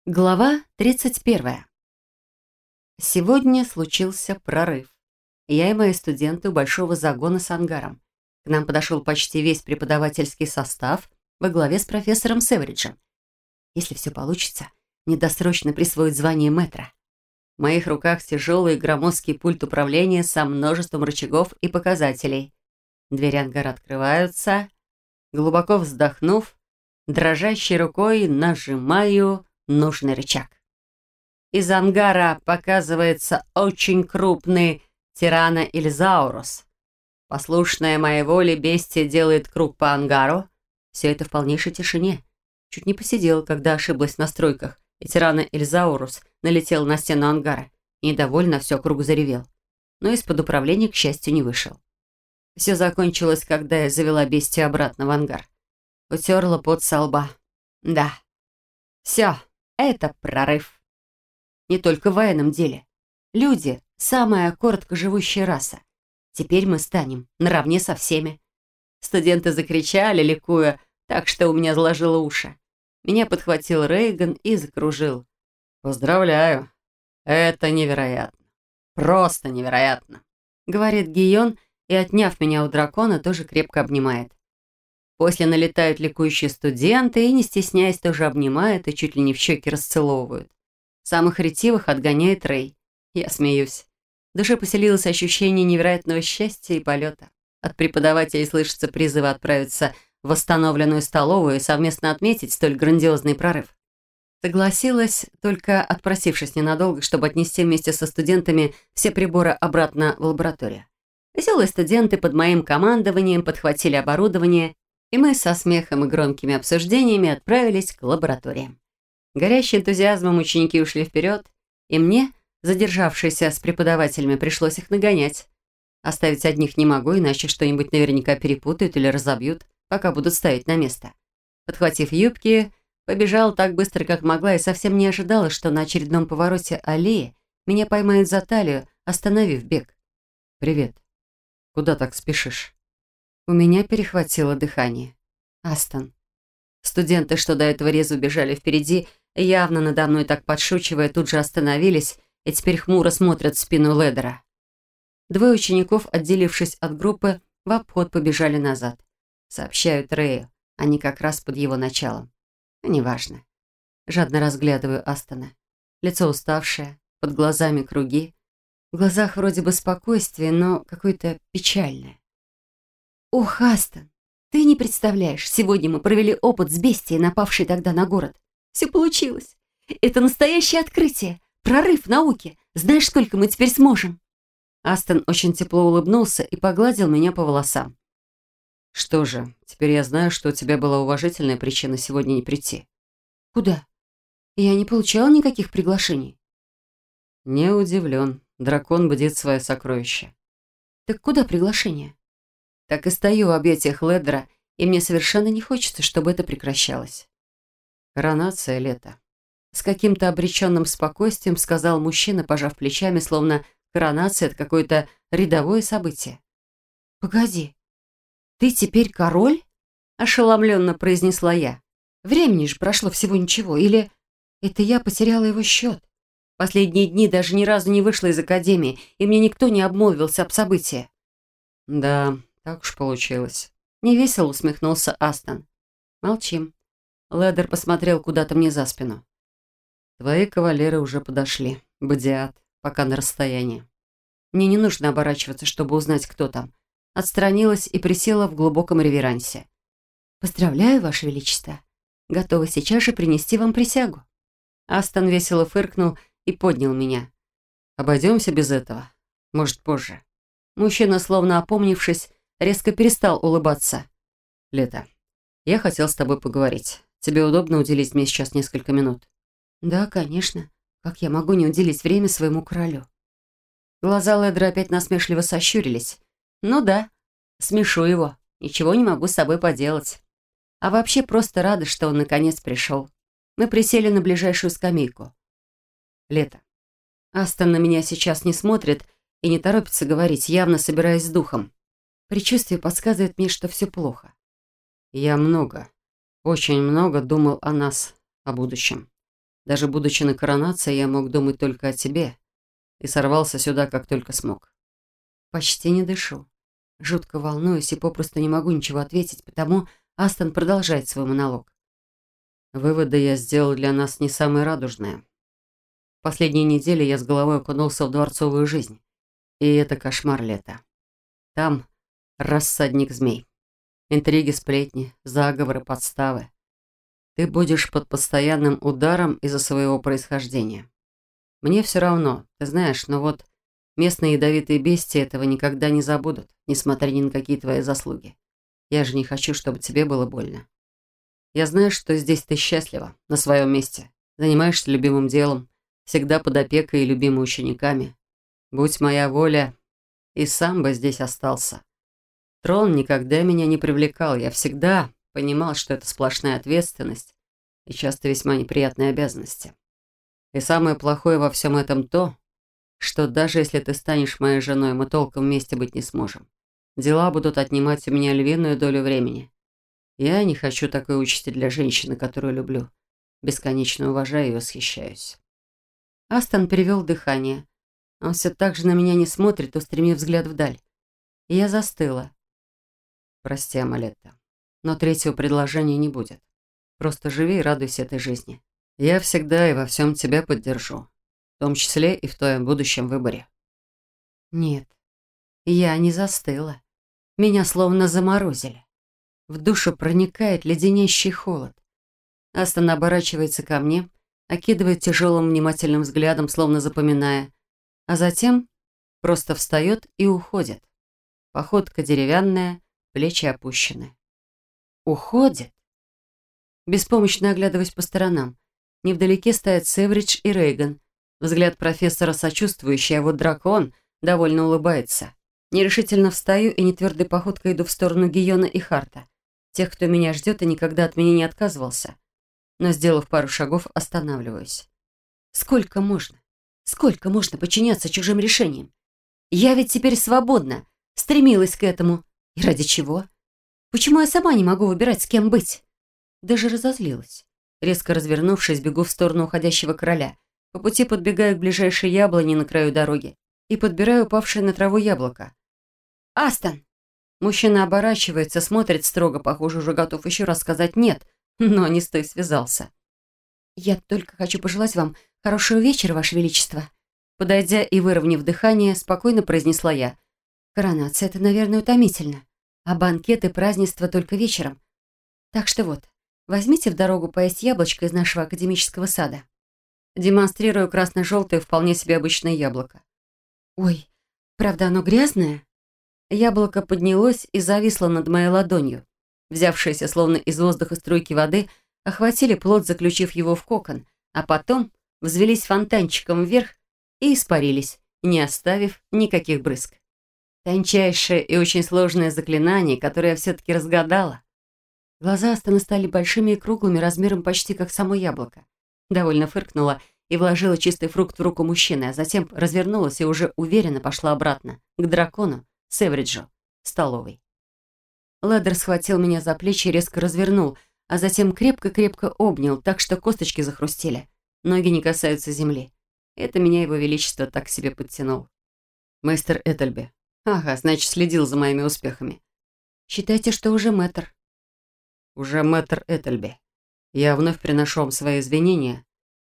Глава 31. Сегодня случился прорыв. Я и мои студенты у большого загона с ангаром. К нам подошел почти весь преподавательский состав во главе с профессором Севериджем. Если все получится, мне досрочно присвоить звание мэтра. В моих руках тяжелый и громоздкий пульт управления со множеством рычагов и показателей. Двери ангара открываются. Глубоко вздохнув, дрожащей рукой нажимаю нужный рычаг. Из ангара показывается очень крупный тирана-ильзаурус. Послушная моей воле бестия делает круг по ангару. Все это в полнейшей тишине. Чуть не посидел, когда ошиблась в настройках, и тирана-ильзаурус налетел на стену ангара. Недовольно все круг заревел. Но из-под управления, к счастью, не вышел. Все закончилось, когда я завела бестию обратно в ангар. Утерла пот со лба. Да, все. Это прорыв. Не только в военном деле. Люди — самая короткоживущая раса. Теперь мы станем наравне со всеми. Студенты закричали, ликуя, так что у меня заложило уши. Меня подхватил Рейган и закружил. «Поздравляю. Это невероятно. Просто невероятно», — говорит Гийон, и, отняв меня у дракона, тоже крепко обнимает. После налетают ликующие студенты и, не стесняясь, тоже обнимают и чуть ли не в щеки расцеловывают. Самых ретивых отгоняет Рэй. Я смеюсь. В душе поселилось ощущение невероятного счастья и полета. От преподавателей слышатся призывы отправиться в восстановленную столовую и совместно отметить столь грандиозный прорыв. Согласилась, только отпросившись ненадолго, чтобы отнести вместе со студентами все приборы обратно в лабораторию. Веселые студенты под моим командованием подхватили оборудование, и мы со смехом и громкими обсуждениями отправились к лабораториям. Горящие энтузиазмом ученики ушли вперед, и мне, задержавшейся с преподавателями, пришлось их нагонять. Оставить одних не могу, иначе что-нибудь наверняка перепутают или разобьют, пока будут ставить на место. Подхватив юбки, побежала так быстро, как могла, и совсем не ожидала, что на очередном повороте аллеи меня поймают за талию, остановив бег. «Привет. Куда так спешишь?» У меня перехватило дыхание. Астон. Студенты, что до этого резво бежали впереди, явно надо мной так подшучивая, тут же остановились и теперь хмуро смотрят в спину Ледера. Двое учеников, отделившись от группы, в обход побежали назад. Сообщают Рэю. Они как раз под его началом. Неважно. Жадно разглядываю Астона. Лицо уставшее, под глазами круги. В глазах вроде бы спокойствие, но какое-то печальное. «Ох, Астон, ты не представляешь, сегодня мы провели опыт с бестией, напавшей тогда на город. Все получилось. Это настоящее открытие, прорыв в науке. Знаешь, сколько мы теперь сможем?» Астон очень тепло улыбнулся и погладил меня по волосам. «Что же, теперь я знаю, что у тебя была уважительная причина сегодня не прийти». «Куда? Я не получала никаких приглашений». «Не удивлен. Дракон бдит свое сокровище». «Так куда приглашение?» Так и стою в объятиях Ледера, и мне совершенно не хочется, чтобы это прекращалось. «Коронация, Лето». С каким-то обреченным спокойствием сказал мужчина, пожав плечами, словно коронация — это какое-то рядовое событие. «Погоди, ты теперь король?» — ошеломленно произнесла я. «Времени же прошло всего ничего, или это я потеряла его счет? Последние дни даже ни разу не вышла из академии, и мне никто не обмолвился об событии». «Да, так уж получилось». Невесело усмехнулся Астон. Молчим. Ледер посмотрел куда-то мне за спину. «Твои кавалеры уже подошли. Бдят, пока на расстоянии». Мне не нужно оборачиваться, чтобы узнать, кто там. Отстранилась и присела в глубоком реверансе. «Поздравляю, Ваше Величество. Готова сейчас же принести вам присягу». Астон весело фыркнул и поднял меня. «Обойдемся без этого. Может, позже». Мужчина, словно опомнившись, резко перестал улыбаться. «Лето, я хотел с тобой поговорить. Тебе удобно уделить мне сейчас несколько минут?» «Да, конечно. Как я могу не уделить время своему королю?» Глаза Ледера опять насмешливо сощурились. «Ну да, смешу его. Ничего не могу с собой поделать. А вообще просто рада, что он наконец пришел. Мы присели на ближайшую скамейку. Лето. Астон на меня сейчас не смотрит и не торопится говорить, явно собираясь с духом. Предчувствие подсказывает мне, что все плохо. Я много, очень много думал о нас, о будущем. Даже будучи на коронации, я мог думать только о тебе и сорвался сюда, как только смог. Почти не дышу. Жутко волнуюсь и попросту не могу ничего ответить, потому Астон продолжает свой монолог. Выводы я сделал для нас не самые радужные. В последние недели я с головой окунулся в дворцовую жизнь. И это кошмар лета. Там рассадник змей. Интриги, сплетни, заговоры, подставы. Ты будешь под постоянным ударом из-за своего происхождения. Мне все равно, ты знаешь, но вот местные ядовитые бестии этого никогда не забудут, несмотря ни на какие твои заслуги. Я же не хочу, чтобы тебе было больно. Я знаю, что здесь ты счастлива, на своем месте. Занимаешься любимым делом, всегда под опекой и любимыми учениками. Будь моя воля, и сам бы здесь остался. Трон никогда меня не привлекал, я всегда понимал, что это сплошная ответственность и часто весьма неприятные обязанности. И самое плохое во всем этом то, что даже если ты станешь моей женой, мы толком вместе быть не сможем. Дела будут отнимать у меня львиную долю времени. Я не хочу такой участи для женщины, которую люблю. Бесконечно уважаю и восхищаюсь. Астон перевел дыхание. Он все так же на меня не смотрит, устремив взгляд вдаль. И я застыла. Прости, Амалетта, но третьего предложения не будет. Просто живи и радуйся этой жизни. Я всегда и во всем тебя поддержу. В том числе и в твоем будущем выборе. Нет, я не застыла. Меня словно заморозили. В душу проникает леденящий холод. Астон оборачивается ко мне, окидывает тяжелым внимательным взглядом, словно запоминая, а затем просто встает и уходит. Походка деревянная, плечи опущены. Уходит? Беспомощно оглядываясь по сторонам. Невдалеке стоят Севридж и Рейган. Взгляд профессора сочувствующий, а вот дракон довольно улыбается. Нерешительно встаю и нетвердой походкой иду в сторону Гийона и Харта. Тех, кто меня ждет и никогда от меня не отказывался. Но, сделав пару шагов, останавливаюсь. Сколько можно? Сколько можно подчиняться чужим решениям? Я ведь теперь свободна, стремилась к этому. И ради чего? Почему я сама не могу выбирать, с кем быть? Даже разозлилась. Резко развернувшись, бегу в сторону уходящего короля. По пути подбегаю к ближайшей яблоне на краю дороги и подбираю упавшее на траву яблоко. «Астон!» Мужчина оборачивается, смотрит строго, похоже, уже готов еще раз сказать «нет», но не с той связался. «Я только хочу пожелать вам хорошего вечера, Ваше Величество». Подойдя и выровняв дыхание, спокойно произнесла я. «Коронация — это, наверное, утомительно, а банкет и празднества только вечером. Так что вот, возьмите в дорогу поесть яблочко из нашего академического сада». Демонстрирую красно-желтое, вполне себе обычное яблоко. «Ой, правда, оно грязное?» Яблоко поднялось и зависло над моей ладонью. Взявшиеся словно из воздуха струйки воды охватили плод, заключив его в кокон, а потом взвелись фонтанчиком вверх и испарились, не оставив никаких брызг. Тончайшее и очень сложное заклинание, которое я все-таки разгадала. Глаза Астона стали большими и круглыми, размером почти как само яблоко. Довольно фыркнула и вложила чистый фрукт в руку мужчины, а затем развернулась и уже уверенно пошла обратно, к дракону, Севриджу, столовой. Леддер схватил меня за плечи и резко развернул, а затем крепко-крепко обнял, так что косточки захрустели. Ноги не касаются земли. Это меня его величество так к себе подтянул. «Мастер Этельби». «Ага, значит, следил за моими успехами». «Считайте, что уже мэтр». «Уже мэтр Этельби. Я вновь приношу вам свои извинения.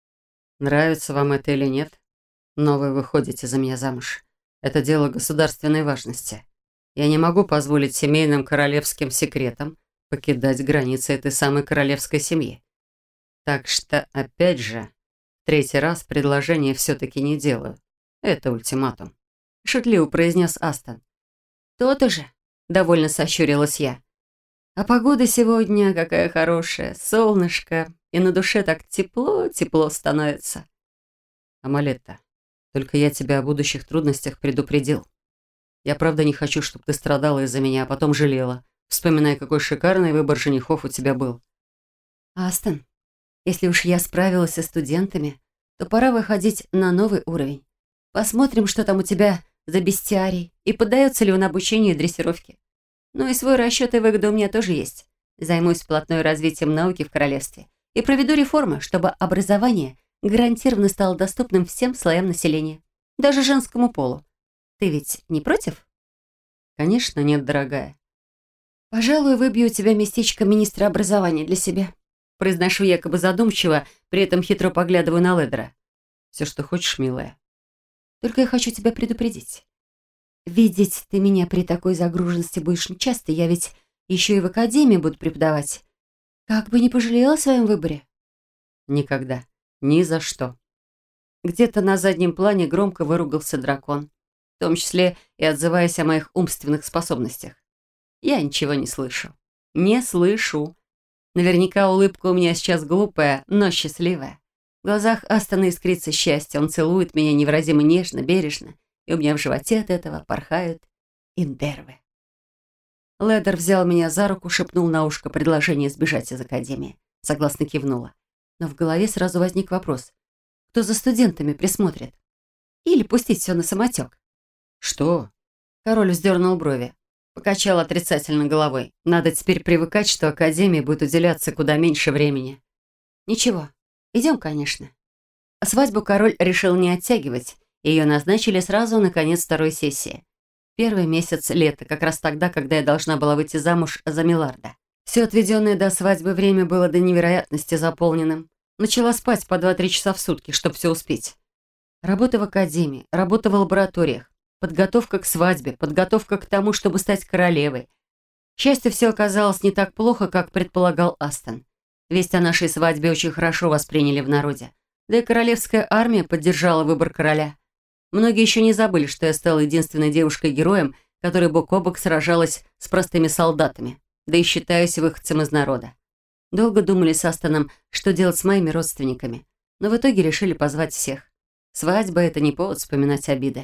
Нравится вам это или нет, но вы выходите за меня замуж. Это дело государственной важности. Я не могу позволить семейным королевским секретам покидать границы этой самой королевской семьи. Так что, опять же, в третий раз предложение все-таки не делаю. Это ультиматум», — шутливо произнес Астон. «То-то же», — довольно сощурилась я. «А погода сегодня какая хорошая, солнышко, и на душе так тепло-тепло становится». «Амалетта, только я тебя о будущих трудностях предупредил. Я правда не хочу, чтобы ты страдала из-за меня, а потом жалела, вспоминая, какой шикарный выбор женихов у тебя был». «Астон, если уж я справилась со студентами, то пора выходить на новый уровень. Посмотрим, что там у тебя за бестиарий, и поддается ли он обучению и дрессировке. Ну и свой расчет и выгода у меня тоже есть. Займусь вплотную развитием науки в королевстве и проведу реформы, чтобы образование гарантированно стало доступным всем слоям населения, даже женскому полу. Ты ведь не против? Конечно, нет, дорогая. Пожалуй, выбью у тебя местечко министра образования для себя. Произношу якобы задумчиво, при этом хитро поглядываю на Ледера. Все, что хочешь, милая. Только я хочу тебя предупредить. Видеть ты меня при такой загруженности будешь нечасто, я ведь еще и в академии буду преподавать. Как бы не пожалела о своем выборе. Никогда. Ни за что. Где-то на заднем плане громко выругался дракон, в том числе и отзываясь о моих умственных способностях. Я ничего не слышу. Не слышу. Наверняка улыбка у меня сейчас глупая, но счастливая. В глазах Астона искрится счастье. Он целует меня невыразимо нежно, бережно, и у меня в животе от этого порхают индервы. Ледер взял меня за руку, шепнул на ушко предложение сбежать из академии. Согласно кивнула. Но в голове сразу возник вопрос. Кто за студентами присмотрит? Или пустить все на самотек? Что? Король вздернул брови. Покачал отрицательно головой. Надо теперь привыкать, что академии будет уделяться куда меньше времени. Ничего, идем, конечно. Свадьбу король решил не оттягивать. Ее назначили сразу на конец второй сессии. Первый месяц лета, как раз тогда, когда я должна была выйти замуж за Миларда. Все отведенное до свадьбы время было до невероятности заполненным. Начала спать по 2-3 часа в сутки, чтобы все успеть. Работа в академии, работа в лабораториях, подготовка к свадьбе, подготовка к тому, чтобы стать королевой. К счастью, все оказалось не так плохо, как предполагал Астон. Весть о нашей свадьбе очень хорошо восприняли в народе. Да и королевская армия поддержала выбор короля. Многие еще не забыли, что я стала единственной девушкой-героем, которая бок о бок сражалась с простыми солдатами, да и считаюсь выходцем из народа. Долго думали с Астоном, что делать с моими родственниками, но в итоге решили позвать всех. Свадьба — это не повод вспоминать обиды.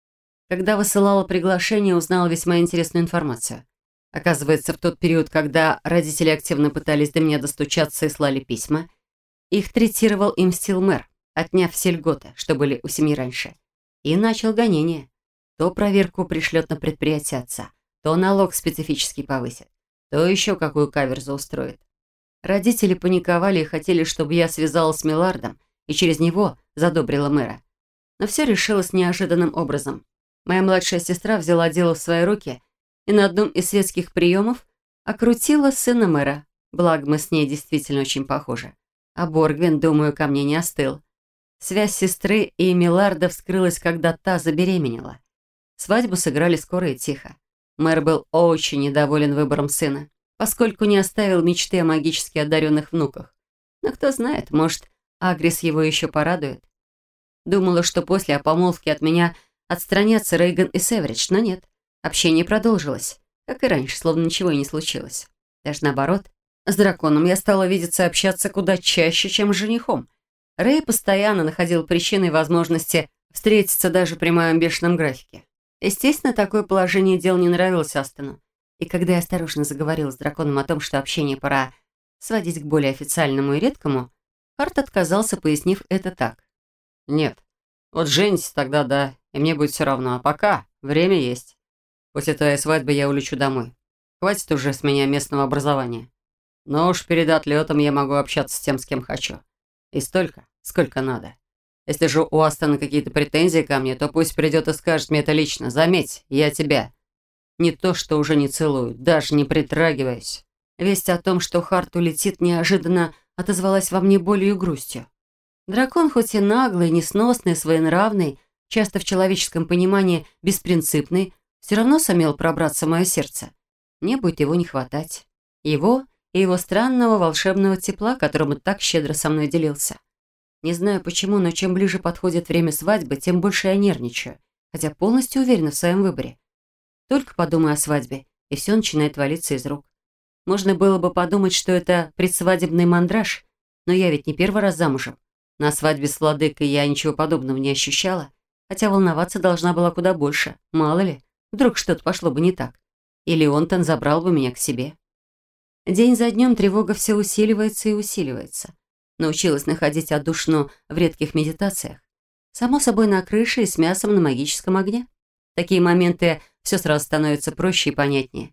Когда высылала приглашение, узнала весьма интересную информацию. Оказывается, в тот период, когда родители активно пытались до меня достучаться и слали письма, их третировал им мстил-мэр, отняв все льготы, что были у семьи раньше. И начал гонение. То проверку пришлет на предприятие отца, то налог специфический повысит, то еще какую каверзу устроит. Родители паниковали и хотели, чтобы я связалась с Милардом и через него задобрила мэра. Но все решилось неожиданным образом. Моя младшая сестра взяла дело в свои руки и на одном из светских приемов окрутила сына мэра. Благо, мы с ней действительно очень похожи. А Боргвин, думаю, ко мне не остыл. Связь сестры и Миларда вскрылась, когда та забеременела. Свадьбу сыграли скоро и тихо. Мэр был очень недоволен выбором сына, поскольку не оставил мечты о магически одаренных внуках. Но кто знает, может, Агрис его еще порадует. Думала, что после помолвки от меня отстранятся Рейган и Северидж, но нет. Общение продолжилось, как и раньше, словно ничего и не случилось. Даже наоборот. С драконом я стала видеться и общаться куда чаще, чем с женихом. Рэй постоянно находил причины и возможности встретиться даже при моем бешеном графике. Естественно, такое положение дел не нравилось Астону. И когда я осторожно заговорила с драконом о том, что общение пора сводить к более официальному и редкому, Харт отказался, пояснив это так. «Нет, вот женитесь тогда, да, и мне будет все равно, а пока время есть. После твоей свадьбы я улечу домой. Хватит уже с меня местного образования. Но уж перед отлетом я могу общаться с тем, с кем хочу. И столько, сколько надо. Если же у Астона какие-то претензии ко мне, то пусть придет и скажет мне это лично. Заметь, я тебя. Не то, что уже не целую, даже не притрагиваюсь». Весть о том, что Харт улетит, неожиданно отозвалась во мне болью и грустью. Дракон, хоть и наглый, несносный, своенравный, часто в человеческом понимании беспринципный, все равно сумел пробраться в мое сердце. Мне будет его не хватать. Его и его странного волшебного тепла, которым он так щедро со мной делился. Не знаю почему, но чем ближе подходит время свадьбы, тем больше я нервничаю, хотя полностью уверена в своем выборе. Только подумаю о свадьбе, и все начинает валиться из рук. Можно было бы подумать, что это предсвадебный мандраж, но я ведь не первый раз замужем. На свадьбе с владыкой я ничего подобного не ощущала, хотя волноваться должна была куда больше. Мало ли, вдруг что-то пошло бы не так. Или Онтон забрал бы меня к себе. День за днем тревога все усиливается и усиливается. Научилась находить отдушину в редких медитациях. Само собой, на крыше и с мясом на магическом огне. В такие моменты все сразу становится проще и понятнее.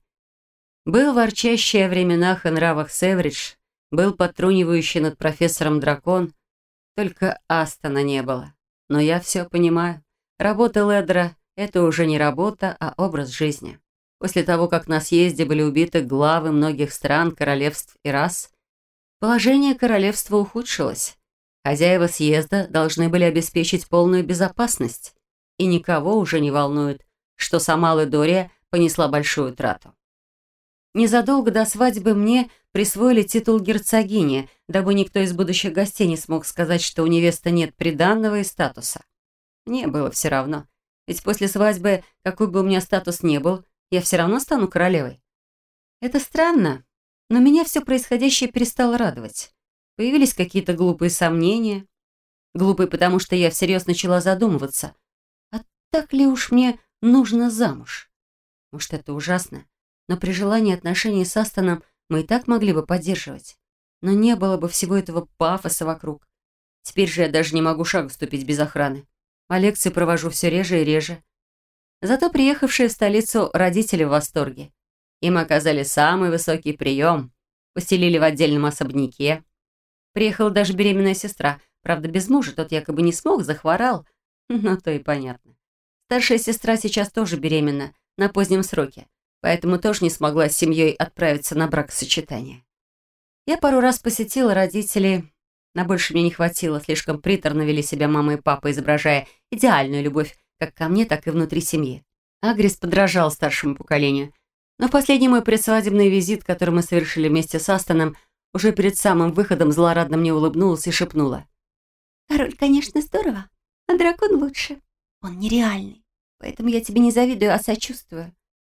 Был ворчащий о временах и нравах Севридж, был подтрунивающий над профессором дракон, Только Астона не было. Но я все понимаю. Работа Леддера — это уже не работа, а образ жизни. После того, как на съезде были убиты главы многих стран, королевств и рас, положение королевства ухудшилось. Хозяева съезда должны были обеспечить полную безопасность. И никого уже не волнует, что сама Ледория понесла большую трату. Незадолго до свадьбы мне присвоили титул герцогини, дабы никто из будущих гостей не смог сказать, что у невесты нет приданного и статуса. Мне было все равно. Ведь после свадьбы, какой бы у меня статус ни был, я все равно стану королевой. Это странно, но меня все происходящее перестало радовать. Появились какие-то глупые сомнения. Глупые, потому что я всерьез начала задумываться, а так ли уж мне нужно замуж? Может, это ужасно, но при желании отношений с Астоном мы и так могли бы поддерживать. Но не было бы всего этого пафоса вокруг. Теперь же я даже не могу шагу ступить без охраны. А лекции провожу все реже и реже. Зато приехавшие в столицу родители в восторге. Им оказали самый высокий прием. Поселили в отдельном особняке. Приехала даже беременная сестра. Правда, без мужа, тот якобы не смог, захворал. Но то и понятно. Старшая сестра сейчас тоже беременна, на позднем сроке. Поэтому тоже не смогла с семьей отправиться на бракосочетание. Я пару раз посетила родителей. На больше мне не хватило, слишком приторно вели себя мама и папа, изображая идеальную любовь как ко мне, так и внутри семьи. Агрис подражал старшему поколению. Но в последний мой предсвадебный визит, который мы совершили вместе с Астоном, уже перед самым выходом злорадно мне улыбнулась и шепнула: «Король, конечно, здорово, а дракон лучше. Он нереальный, поэтому я тебе не завидую, а сочувствую».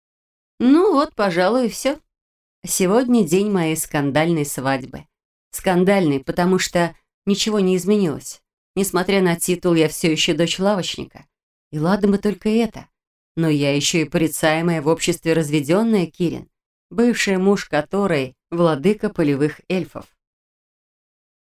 Ну вот, пожалуй, и все. Сегодня день моей скандальной свадьбы. Скандальный, потому что ничего не изменилось. Несмотря на титул, я все еще дочь лавочника. И ладно бы только это. Но я еще и порицаемая в обществе разведенная Кирин, бывший муж которой владыка полевых эльфов.